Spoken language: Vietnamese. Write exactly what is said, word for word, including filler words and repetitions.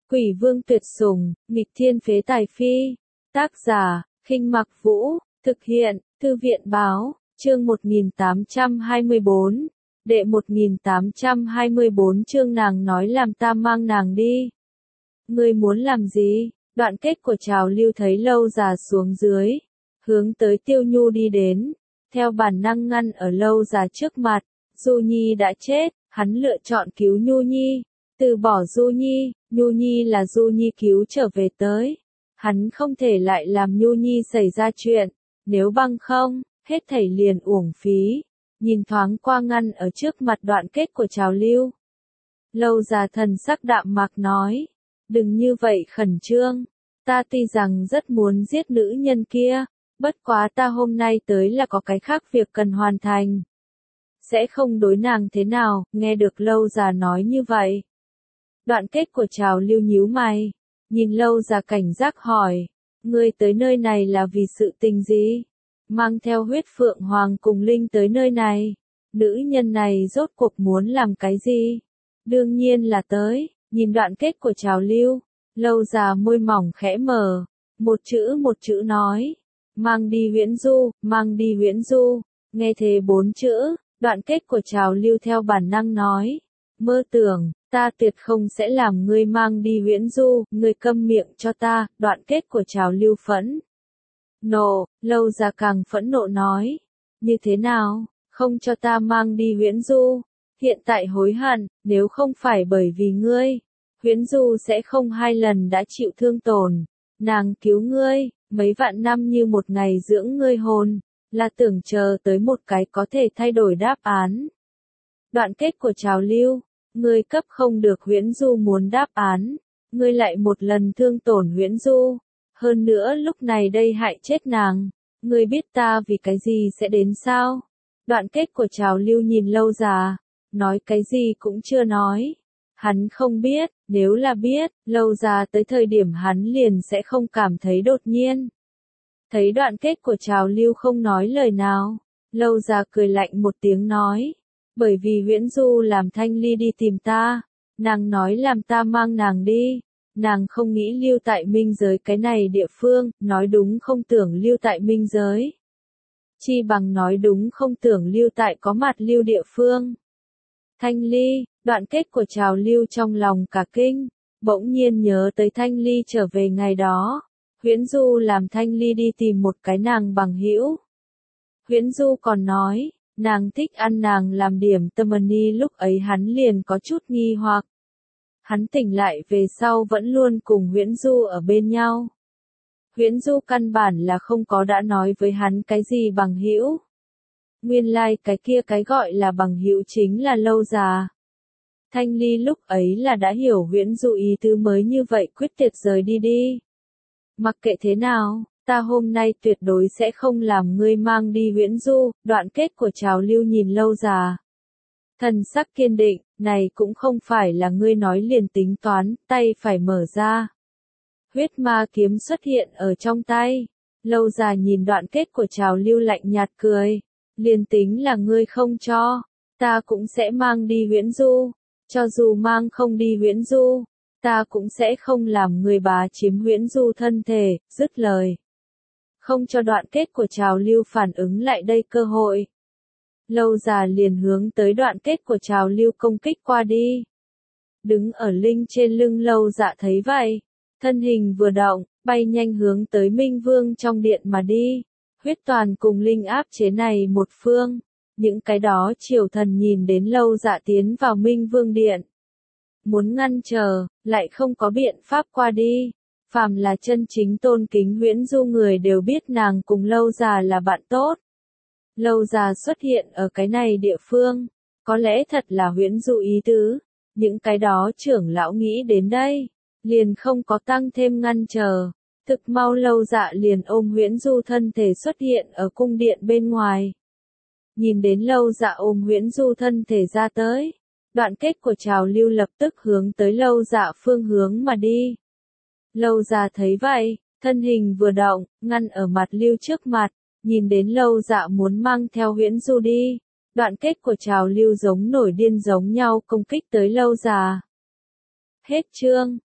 Quỷ vương tuyệt sủng, nghịch thiên phế tài phi. Tác giả, Khinh Mặc Vũ, thực hiện, Thư viện báo, chương một nghìn tám trăm hai mươi bốn, đệ một nghìn tám trăm hai mươi bốn chương nàng nói làm ta mang nàng đi. Ngươi muốn làm gì? Đoạn kết của Trào Lưu thấy Lâu Già xuống dưới, hướng tới Tiêu Nhu đi đến, theo bản năng ngăn ở Lâu Già trước mặt. Du Nhi đã chết, hắn lựa chọn cứu Nhu Nhi, từ bỏ Du Nhi, Nhu Nhi là Du Nhi cứu trở về tới. Hắn không thể lại làm Nhu Nhi xảy ra chuyện, nếu bằng không, hết thảy liền uổng phí. Nhìn thoáng qua ngăn ở trước mặt đoạn kết của Trào Lưu. Lâu Già thần sắc đạm mạc nói, đừng như vậy khẩn trương, ta tuy rằng rất muốn giết nữ nhân kia, bất quá ta hôm nay tới là có cái khác việc cần hoàn thành. Sẽ không đối nàng thế nào, nghe được Lâu Già nói như vậy. Đoạn kết của Trào Lưu nhíu mày, nhìn Lâu Già cảnh giác hỏi, ngươi tới nơi này là vì sự tình gì? Mang theo huyết phượng hoàng cùng linh tới nơi này, nữ nhân này rốt cuộc muốn làm cái gì? Đương nhiên là tới, nhìn đoạn kết của Trào Lưu, Lâu Già môi mỏng khẽ mở, một chữ một chữ nói, mang đi Huyễn Du, mang đi Huyễn Du, nghe thế bốn chữ, đoạn kết của Trào Lưu theo bản năng nói, mơ tưởng, ta tuyệt không sẽ làm ngươi mang đi Huyễn Du, ngươi câm miệng cho ta, đoạn kết của Trào Lưu phẫn. Nộ, Lâu Già càng phẫn nộ nói, như thế nào, không cho ta mang đi Huyễn Du, hiện tại hối hận, nếu không phải bởi vì ngươi, Huyễn Du sẽ không hai lần đã chịu thương tổn, nàng cứu ngươi, mấy vạn năm như một ngày dưỡng ngươi hồn, là tưởng chờ tới một cái có thể thay đổi đáp án. Đoạn kết của Trào Lưu, ngươi cấp không được Huyễn Du muốn đáp án, ngươi lại một lần thương tổn Huyễn Du. Hơn nữa lúc này đây hại chết nàng, ngươi biết ta vì cái gì sẽ đến sao? Đoạn kết của Trào Lưu nhìn Lâu Già, nói cái gì cũng chưa nói. Hắn không biết, nếu là biết, Lâu Già tới thời điểm hắn liền sẽ không cảm thấy đột nhiên. Thấy đoạn kết của Trào Lưu không nói lời nào, Lâu Già cười lạnh một tiếng nói, bởi vì Huyễn Du làm Thanh Ly đi tìm ta, nàng nói làm ta mang nàng đi. Nàng không nghĩ lưu tại minh giới cái này địa phương, nói đúng không tưởng lưu tại minh giới. Chi bằng nói đúng không tưởng lưu tại có mặt lưu địa phương. Thanh Ly, đoạn kết của Trào Lưu trong lòng cả kinh, bỗng nhiên nhớ tới Thanh Ly trở về ngày đó. Huyễn Du làm Thanh Ly đi tìm một cái nàng bằng hữu. Huyễn Du còn nói, nàng thích ăn nàng làm điểm tâm ni, lúc ấy hắn liền có chút nghi hoặc. Hắn tỉnh lại về sau vẫn luôn cùng Huyễn Du ở bên nhau. Huyễn Du căn bản là không có đã nói với hắn cái gì bằng hữu. Nguyên lai like cái kia cái gọi là bằng hữu chính là Lâu Già. Thanh Ly lúc ấy là đã hiểu Huyễn Du ý tứ mới như vậy quyết tuyệt rời đi đi. Mặc kệ thế nào, ta hôm nay tuyệt đối sẽ không làm ngươi mang đi Huyễn Du, đoạn kết của Trào Lưu nhìn Lâu Già. Thần sắc kiên định, này cũng không phải là ngươi nói liền tính toán, tay phải mở ra. Huyết ma kiếm xuất hiện ở trong tay. Lâu Già nhìn đoạn kết của Trào Lưu lạnh nhạt cười. Liền tính là ngươi không cho, ta cũng sẽ mang đi Huyễn Du. Cho dù mang không đi Huyễn Du, ta cũng sẽ không làm người bá chiếm Huyễn Du thân thể, dứt lời. Không cho đoạn kết của Trào Lưu phản ứng lại đây cơ hội. Lâu Già liền hướng tới đoạn kết của Trào Lưu công kích qua đi. Đứng ở linh trên lưng Lâu Dạ thấy vậy, thân hình vừa động, bay nhanh hướng tới Minh Vương trong điện mà đi. Huyết toàn cùng linh áp chế này một phương, những cái đó triều thần nhìn đến Lâu Dạ tiến vào Minh Vương điện. Muốn ngăn trở, lại không có biện pháp qua đi. Phàm là chân chính tôn kính Huyễn Du người đều biết nàng cùng Lâu Già là bạn tốt. Lâu Già xuất hiện ở cái này địa phương, có lẽ thật là Huyễn Du ý tứ, những cái đó trưởng lão nghĩ đến đây, liền không có tăng thêm ngăn trở, thực mau Lâu Dạ liền ôm Huyễn Du thân thể xuất hiện ở cung điện bên ngoài. Nhìn đến Lâu Dạ ôm Huyễn Du thân thể ra tới, đoạn kết của Trào Lưu lập tức hướng tới Lâu Dạ phương hướng mà đi. Lâu Già thấy vậy, thân hình vừa động, ngăn ở mặt Lưu trước mặt. Nhìn đến Lâu Dạ muốn mang theo Huyễn Du đi, đoạn kết của Trào Lưu giống nổi điên giống nhau công kích tới Lâu Già. Hết chương.